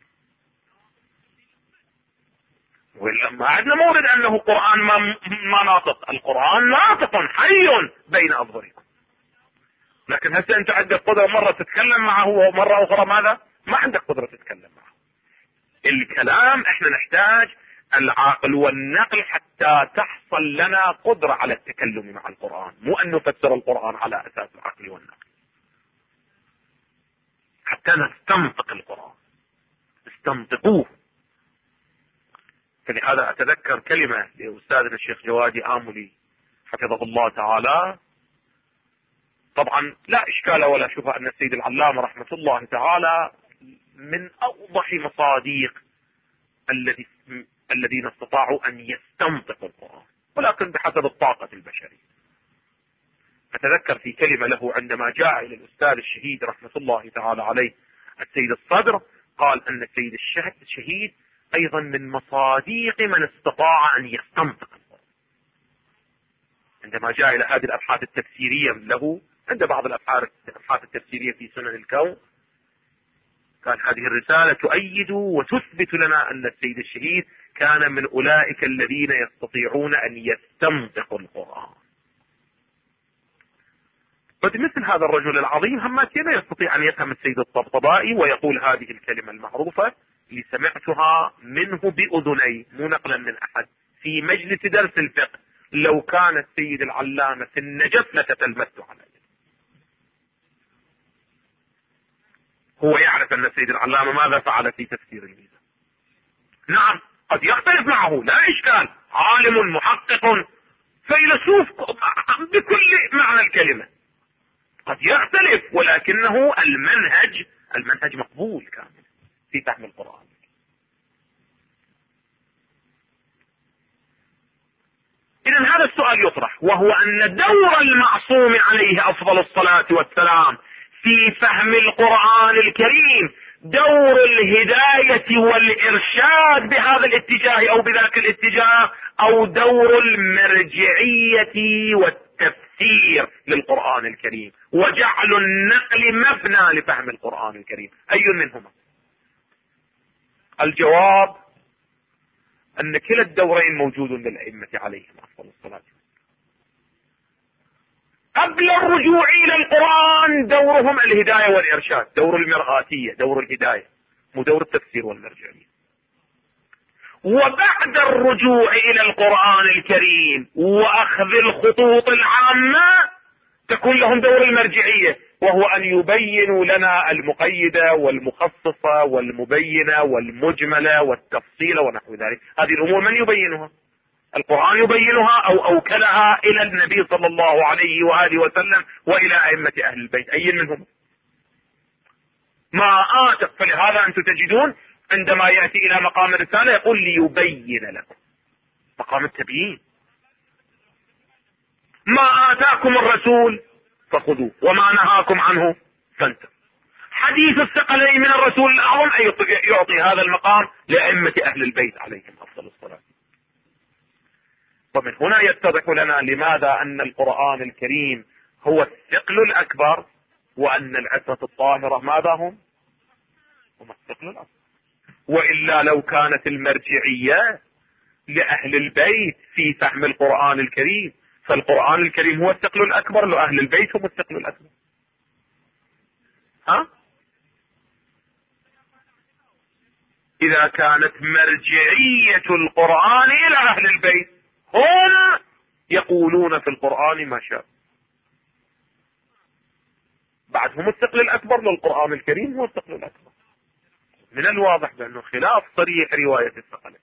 ما عندنا مورد انه قرآن ما ناطق، القرآن ناطق حي بين اظهركم، لكن هسه انت عندك قدرة مرة تتكلم معه ومرة اخرى ماذا؟ ما عندك قدرة تتكلم معه. الكلام احنا نحتاج العقل والنقل حتى تحصل لنا قدرة على التكلم مع القرآن، مو ان نفسر القرآن على اساس العقل والنقل، حتى نستنطق القرآن. استنطقوه. فلهذا اتذكر كلمة لاستاذنا الشيخ جوادي آملي حفظه الله تعالى، طبعا لا اشكال ولا شبهة ان السيد العلامة رحمة الله تعالى من اوضح مصاديق الذين استطاعوا ان يستنطقوا القرآن، ولكن بحسب الطاقة البشرية. اتذكر في كلمة له عندما جاء الى الاستاذ الشهيد رحمة الله تعالى عليه السيد الصدر، قال ان السيد الشهيد ايضا من مصاديق من استطاع ان يستنطق القرآن. عندما جاء الى هذه الابحاث التفسيرية له، عند بعض الابحاث التفسيرية في سنن الكون، كان هذه الرسالة تؤيد وتثبت لنا ان السيد الشهيد كان من اولئك الذين يستطيعون ان يستنطقوا القرآن. فمثل هذا الرجل العظيم هماتين يستطيع ان يفهم السيد الطبطبائي ويقول هذه الكلمة المعروفة اللي سمعتها منه بأذني مو نقلا من احد في مجلس درس الفقه، لو كان السيد العلامة في النجف لتتلمذت عليه. هو يعرف ان السيد العلامة ماذا فعل في تفسير الميزان. نعم قد يختلف معه لا اشكال، عالم محقق فيلسوف بكل معنى الكلمة، قد يختلف، ولكنه المنهج مقبول كامل في فهم القرآن. إذن هذا السؤال يطرح، وهو أن دور المعصوم عليه أفضل الصلاة والسلام في فهم القرآن الكريم دور الهداية والإرشاد بهذا الاتجاه أو بذاك الاتجاه، أو دور المرجعية والتفسير للقرآن الكريم وجعل النقل مبنى لفهم القرآن الكريم، أي منهما؟ الجواب أن كلا الدورين موجود للأئمة عليهم أفضل الصلاة. قبل الرجوع إلى القرآن دورهم الهداية والإرشاد، دور المرآتية، دور الهداية، مو دور التفسير والمرجعية. وبعد الرجوع إلى القرآن الكريم وأخذ الخطوط العامة تكون لهم دور المرجعية، وهو أن يبينوا لنا المقيدة والمخصصة والمبينة والمجملة والتفصيل ونحو ذلك. هذه الأمور من يبينها؟ القرآن يبينها أو أوكلها إلى النبي صلى الله عليه وآله وسلم وإلى أئمة أهل البيت، أي منهم؟ ما آتق. فلهذا أنتم تجدون عندما يأتي إلى مقام الرسالة يقول ليبين لكم، مقام التبيين. ما آتاكم الرسول فخذوه وما نهاكم عنه فانتهوا. حديث الثقلين من الرسول الأعظم أن يعطي هذا المقام لأئمة أهل البيت عليهم أفضل الصلاة. ومن هنا يتضح لنا لماذا أن القرآن الكريم هو الثقل الأكبر، وأن العترة الطاهرة ماذا هم الثقل الأكبر. وإلا لو كانت المرجعية لأهل البيت في فهم القرآن الكريم فالقرآن الكريم هو الثقل الأكبر، لو أهل البيت هم الثقل الأكبر. ها؟ إذا كانت مرجعية القرآن إلى أهل البيت، هم يقولون في القرآن ما شاء، بعدهم الثقل الأكبر للقرآن الكريم هو الثقل الأكبر. من الواضح بأنه خلاف صريح رواية الثقلين.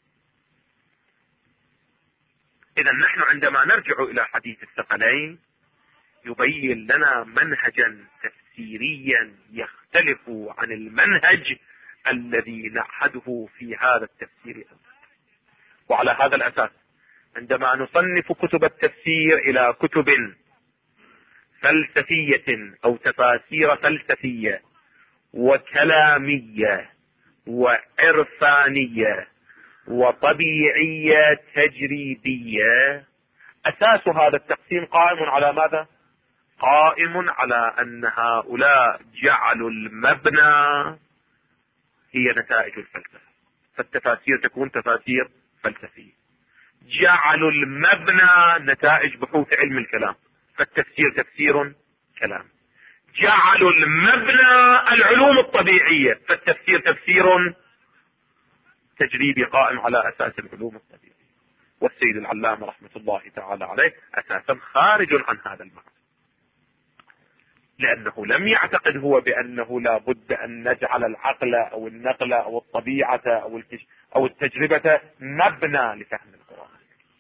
إذا نحن عندما نرجع إلى حديث الثقلين يبين لنا منهجا تفسيريا يختلف عن المنهج الذي نعهده في هذا التفسير. وعلى هذا الأساس عندما نصنف كتب التفسير إلى كتب فلسفية أو تفاسير فلسفية وكلامية وعرفانية وطبيعية تجريبية، أساس هذا التقسيم قائم على ماذا؟ قائم على أن هؤلاء جعلوا المبنى هي نتائج الفلسفة، فالتفاسير تكون تفاسير فلسفية. جعلوا المبنى نتائج بحوث علم الكلام، فالتفسير تفسير كلام. جعلوا المبنى العلوم الطبيعية، فالتفسير تفسير تجريبي قائم على أساس العلوم الطبيعية. والسيد العلامة رحمة الله تعالى عليه أساسا خارج عن هذا المعنى، لأنه لم يعتقد هو بأنه لا بد أن نجعل العقل أو النقل أو الطبيعة أو التجربة مبنى لفهم القرآن.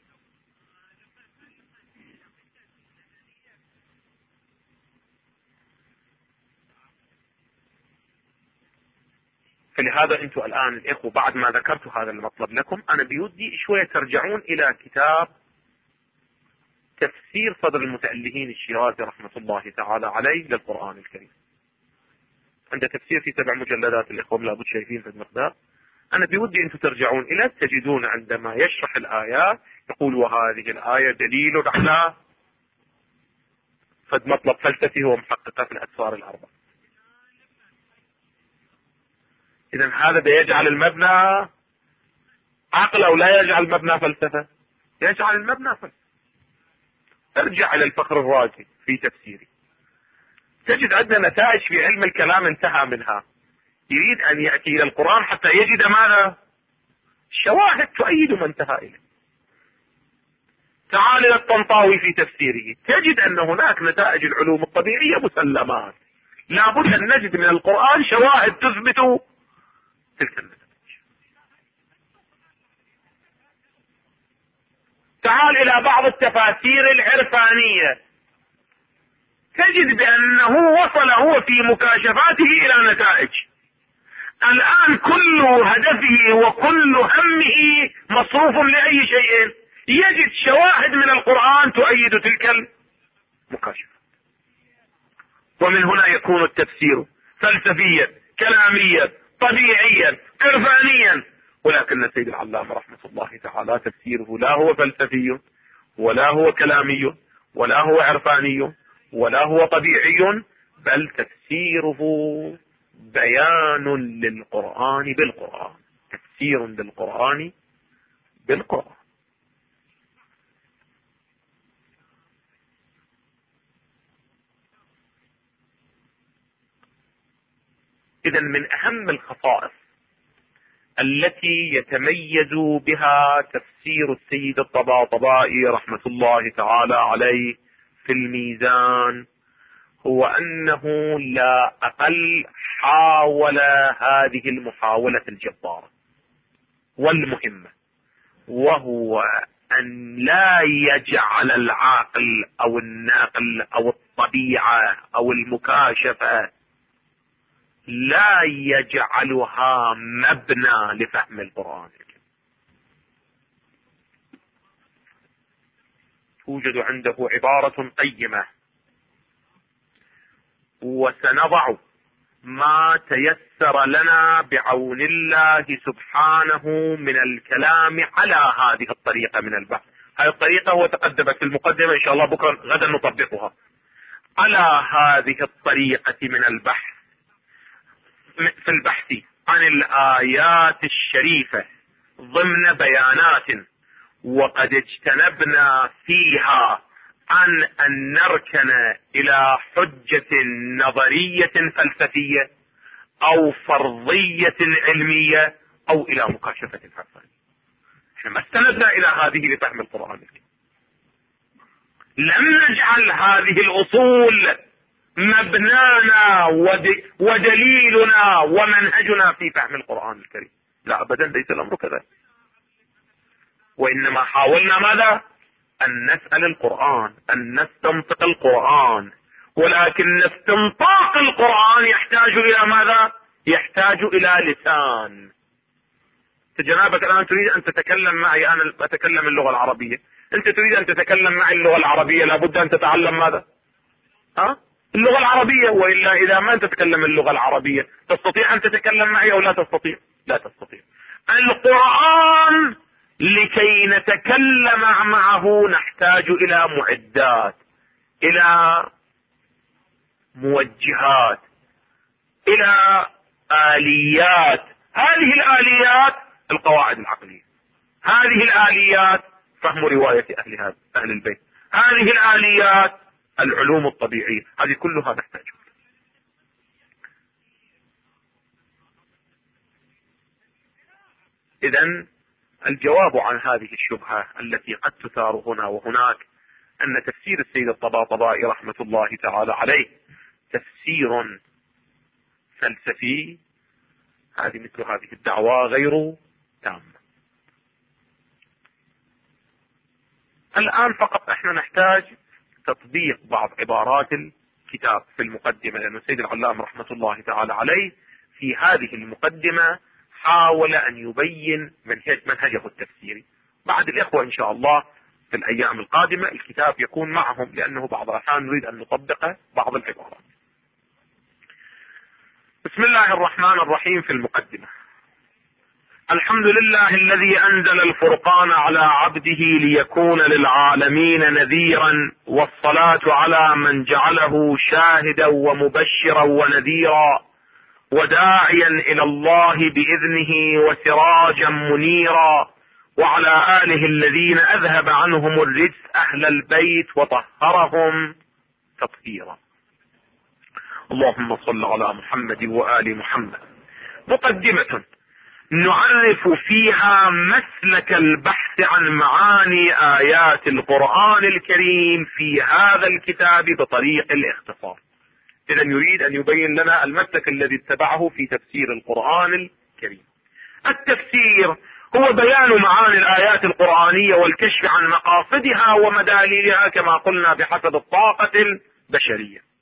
فلهذا أنتم الآن الإخوة بعد ما ذكرت هذا المطلب لكم، أنا بودي شوية ترجعون إلى كتاب تفسير صدر المتألهين الشيرازي رحمة الله تعالى عليه للقرآن الكريم. عنده تفسير في 7 مجلدات الإخوة، لابد شايفين في المقدار. أنا بودي أنتم ترجعون إلى تجدون عندما يشرح الآيات يقول وهذه الآية دليل على فد مطلب فلسفي هو محققة في الأسفار الأربع. إذا هذا بيجعل المبنى عقل أو لا يجعل المبنى فلسفة؟ يجعل المبنى فلسفة. ارجع إلى الفخر الرازي في تفسيره، تجد عندنا نتائج في علم الكلام انتهى منها، يريد أن يأتي إلى القرآن حتى يجد ماذا؟ شواهد تؤيد ما انتهى إليه. تعال إلى الطنطاوي في تفسيره، تجد أن هناك نتائج العلوم الطبيعية مسلمات، لابد أن نجد من القرآن شواهد تثبت تلك النتائج. تعال إلى بعض التفاسير العرفانية، تجد بأنه وصل هو في مكاشفاته إلى نتائج. الآن كل هدفه وكل همه مصروف لأي شيء، يجد شواهد من القرآن تؤيد تلك المكاشفات. ومن هنا يكون التفسير فلسفيا كلاميا طبيعيا عرفانيا. ولكن السيد العلامة رحمة الله تعالى تفسيره لا هو فلسفي ولا هو كلامي ولا هو عرفاني ولا هو طبيعي، بل تفسيره بيان للقرآن بالقرآن، تفسير للقرآن بالقرآن. إذن من أهم الخصائص التي يتميز بها تفسير السيد الطباطبائي رحمة الله تعالى عليه في الميزان هو أنه لا أقل حاول هذه المحاولة الجبارة والمهمة، وهو أن لا يجعل العقل أو النقل أو الطبيعة أو المكاشفة لا يجعلها مبنى لفهم القرآن. توجد عنده عبارة قيمة، وسنضع ما تيسر لنا بعون الله سبحانه من الكلام على هذه الطريقة من البحث. هذه الطريقة هو تقدمت في المقدمة، إن شاء الله بكرة غدا نطبقها. على هذه الطريقة من البحث في البحث عن الآيات الشريفة ضمن بيانات وقد اجتنبنا فيها عن أن نركن إلى حجة نظرية فلسفية أو فرضية علمية أو إلى مكاشفة عرفانية. احنا ما استندنا إلى هذه لفهم القرآن الكريم. لم نجعل هذه الأصول مبنانا ودليلنا ومنهجنا في فهم القرآن الكريم. لا أبدا، ليس الأمر كذلك. وإنما حاولنا ماذا؟ أن نسأل القرآن، أن نستنطق القرآن، ولكن استنطاق القرآن يحتاج إلى ماذا؟ يحتاج إلى لسان. جنابك الآن تريد أن تتكلم معي، أنا أتكلم اللغة العربية، أنت تريد أن تتكلم معي اللغة العربية، لابد أن تتعلم ماذا؟ اللغة العربية، وإلا إذا ما تتكلم اللغة العربية تستطيع أن تتكلم معي أو لا تستطيع؟ لا تستطيع. القرآن لكي نتكلم معه نحتاج إلى معدات، إلى موجهات، إلى آليات. هذه الآليات القواعد العقلية، هذه الآليات فهم رواية أهل البيت، هذه الآليات العلوم الطبيعية، هذه كلها نحتاجها. إذن الجواب عن هذه الشبهة التي قد تثار هنا وهناك أن تفسير السيد الطباطبائي رحمة الله تعالى عليه تفسير فلسفي، هذه مثل هذه الدعوة غير تامة. الآن فقط احنا نحتاج تطبيق بعض عبارات الكتاب في المقدمة، لأن السيد العلام رحمة الله تعالى عليه في هذه المقدمة حاول أن يبين منهجه التفسيري. بعد الإخوة إن شاء الله في الأيام القادمة الكتاب يكون معهم، لأنه بعض الأحيان نريد أن نطبق بعض العبارات. بسم الله الرحمن الرحيم. في المقدمة: الحمد لله الذي أنزل الفرقان على عبده ليكون للعالمين نذيرا، والصلاة على من جعله شاهدا ومبشرا ونذيرا وداعيا إلى الله بإذنه وسراجا منيرا، وعلى آله الذين أذهب عنهم الرجس أهل البيت وطهرهم تطهيرا. اللهم صل على محمد وآل محمد. مقدمة نعرف فيها مسلك البحث عن معاني آيات القرآن الكريم في هذا الكتاب بطريق الاختصار. إذا يريد أن يبين لنا المسلك الذي اتبعه في تفسير القرآن الكريم. التفسير هو بيان معاني الآيات القرآنية والكشف عن مقاصدها ومداليلها كما قلنا بحسب الطاقة البشرية.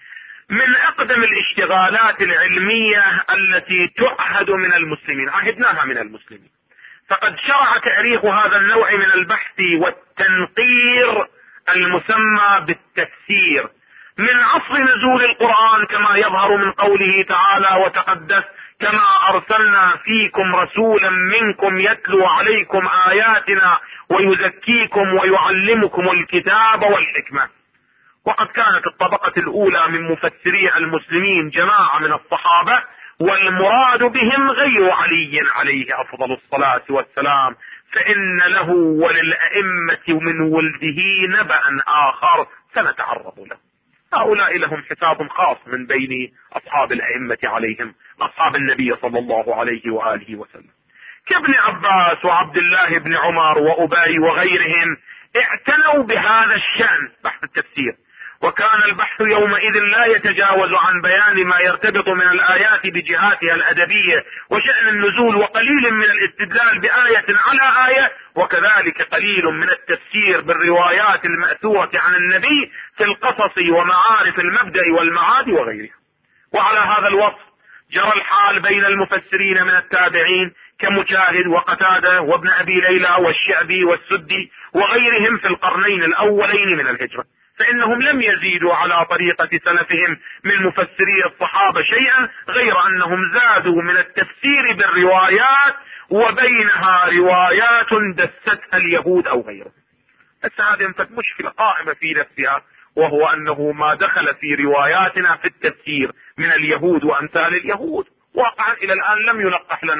من أقدم الاشتغالات العلمية التي تعهد من المسلمين، عهدناها من المسلمين، فقد شرع تعريف هذا النوع من البحث والتنقير المسمى بالتفسير من عصر نزول القرآن، كما يظهر من قوله تعالى وتقدس: كما أرسلنا فيكم رسولا منكم يتلو عليكم آياتنا ويزكيكم ويعلمكم الكتاب والحكمة. وقد كانت الطبقة الأولى من مفسري المسلمين جماعة من الصحابة، والمراد بهم غير علي عليه أفضل الصلاة والسلام، فإن له وللأئمة من ولده نبأ آخر سنتعرض له. هؤلاء لهم حساب خاص من بين أصحاب الأئمة عليهم، أصحاب النبي صلى الله عليه وآله وسلم، كابن عباس وعبد الله بن عمر وأبي وغيرهم، اعتنوا بهذا الشأن بحث التفسير. وكان البحث يومئذ لا يتجاوز عن بيان ما يرتبط من الآيات بجهاتها الأدبية وشأن النزول، وقليل من الاستدلال بآية على آية، وكذلك قليل من التفسير بالروايات المأثورة عن النبي في القصص ومعارف المبدأ والمعاد وغيرها. وعلى هذا الوصف جرى الحال بين المفسرين من التابعين كمجاهد وقتادة وابن أبي ليلى والشعبي والسدي وغيرهم في القرنين الأولين من الهجرة، فإنهم لم يزيدوا على طريقة سلفهم من مفسري الصحابة شيئا، غير أنهم زادوا من التفسير بالروايات، وبينها روايات دستها اليهود أو غيرهم. بس هذه مشكلة قائمة في نفسها، وهو أنه ما دخل في رواياتنا في التفسير من اليهود وأمثال اليهود واقعا إلى الآن لم يلقح لنا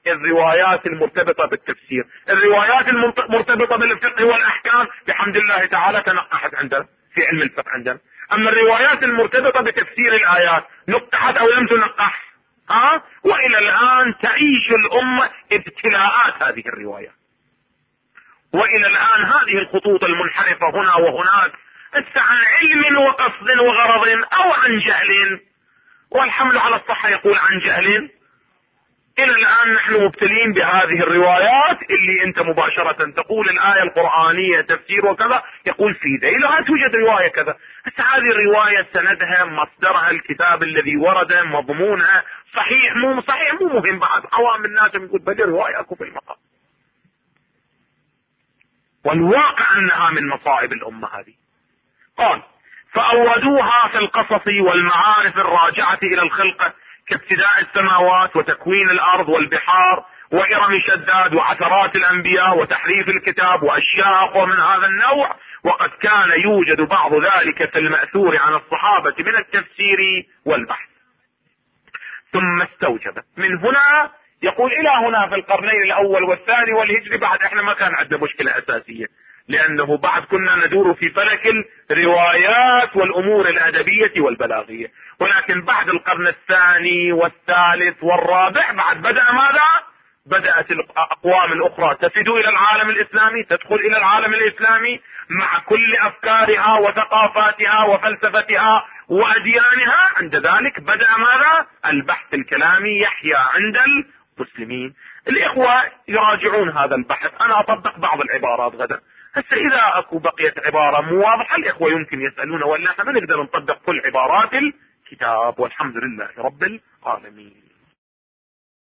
الروايات المرتبطة بالتفسير. الروايات المرتبطة بالفقه والأحكام بحمد الله تعالى تنقحت عندنا في علم الفقه عندنا. أما الروايات المرتبطة بتفسير الآيات نقحت أو لم تنقح؟ وإلى الآن تعيش الأمة ابتلاءات هذه الروايات، وإلى الآن هذه الخطوط المنحرفة هنا وهناك، عن علم وقصد وغرض أو عن جهل، والحمل على الصحة يقول عن جهل. إلى الآن نحن مبتلين بهذه الروايات اللي أنت مباشرة تقول الآية القرآنية تفسير وكذا، يقول في ذيلها توجد رواية كذا. هذه الرواية سندها مصدرها الكتاب الذي ورد، مضمونها صحيح مو صحيح مو مهم. بعد عوام الناس يقول بدي رواية أكو في المقام، والواقع أنها من مصائب الأمة هذه. قال فأوردوها في القصص والمعارف الراجعة إلى الخلقة كابتداء السماوات وتكوين الأرض والبحار وإرم شداد وعثرات الأنبياء وتحريف الكتاب وأشياء أقوى من هذا النوع، وقد كان يوجد بعض ذلك في المأثور عن الصحابة من التفسير والبحث. ثم استوجب من هنا، يقول إلى هنا في القرنين الأول والثاني والهجري بعد احنا ما كان عندنا مشكلة أساسية، لأنه بعد كنا ندور في فلك الروايات والأمور الأدبية والبلاغية. ولكن بعد القرن الثاني والثالث والرابع بعد بدأ ماذا؟ بدأت الأقوام الأخرى تفد إلى العالم الإسلامي، تدخل إلى العالم الإسلامي مع كل أفكارها وثقافاتها وفلسفتها وأديانها. عند ذلك بدأ ماذا؟ البحث الكلامي يحيا عند المسلمين. الإخوة يراجعون هذا البحث، أنا أطبق بعض العبارات غدا. هسه إذا أكو بقية عبارة مو واضحة الإخوة يمكن يسألون، ولا احنا ما نقدر نطبق كل عبارات الكتاب. والحمد لله رب العالمين.